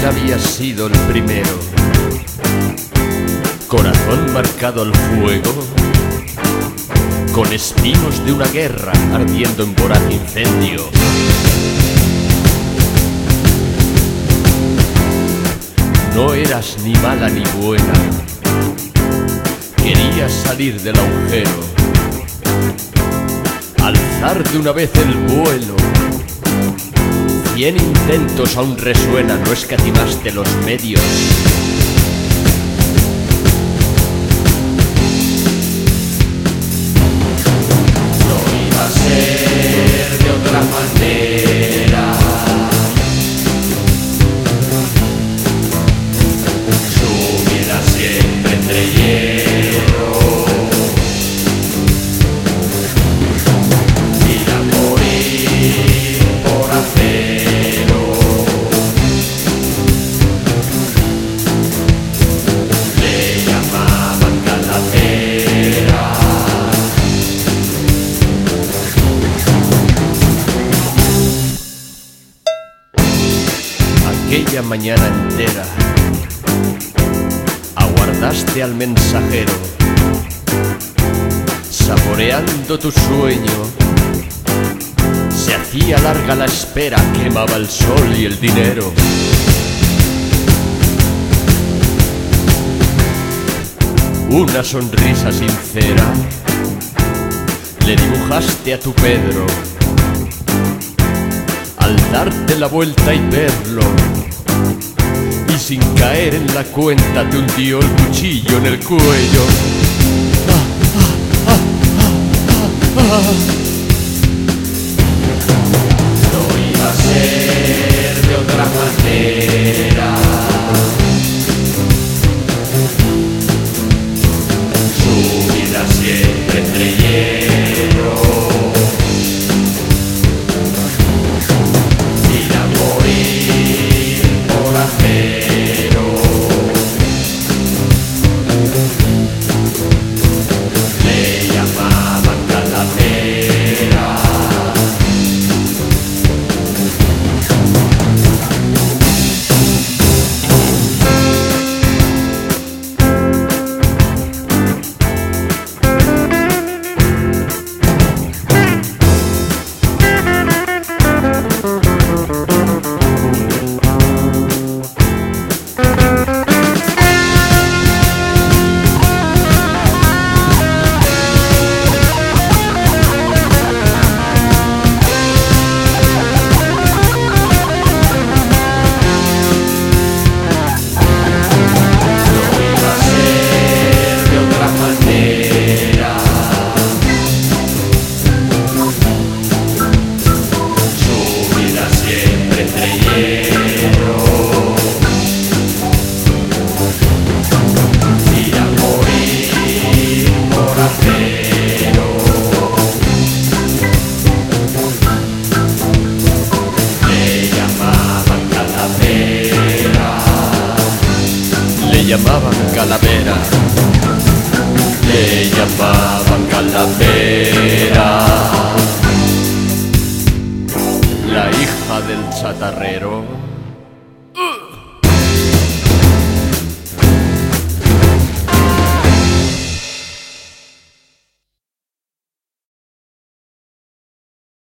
él había sido el primero. Corazón marcado al fuego, con espinos de una guerra ardiendo en voraz incendio. No eras ni mala ni buena, querías salir del agujero, alzar de una vez el vuelo. 100 intentos aún resuenan, no escatimaste los medios. No iba a ser de otra manera. Su vida siempre entre hierro. Ir a morir por acero. Le llamaban calavera. Aquella mañana entera aguardaste al mensajero, saboreando tu sueño. Se hacía larga la espera, quemaba el sol y el dinero. Una sonrisa sincera le dibujaste a tu Pedro al darte la vuelta y verlo, y sin caer en la cuenta te hundió el cuchillo en el cuello. No iba a ser de otra manera. Su vida siempre entre hierro. Ir a morir por acero. Le llamaban calavera. Le llamaban calavera, le llamaban calavera. La hija del chatarrero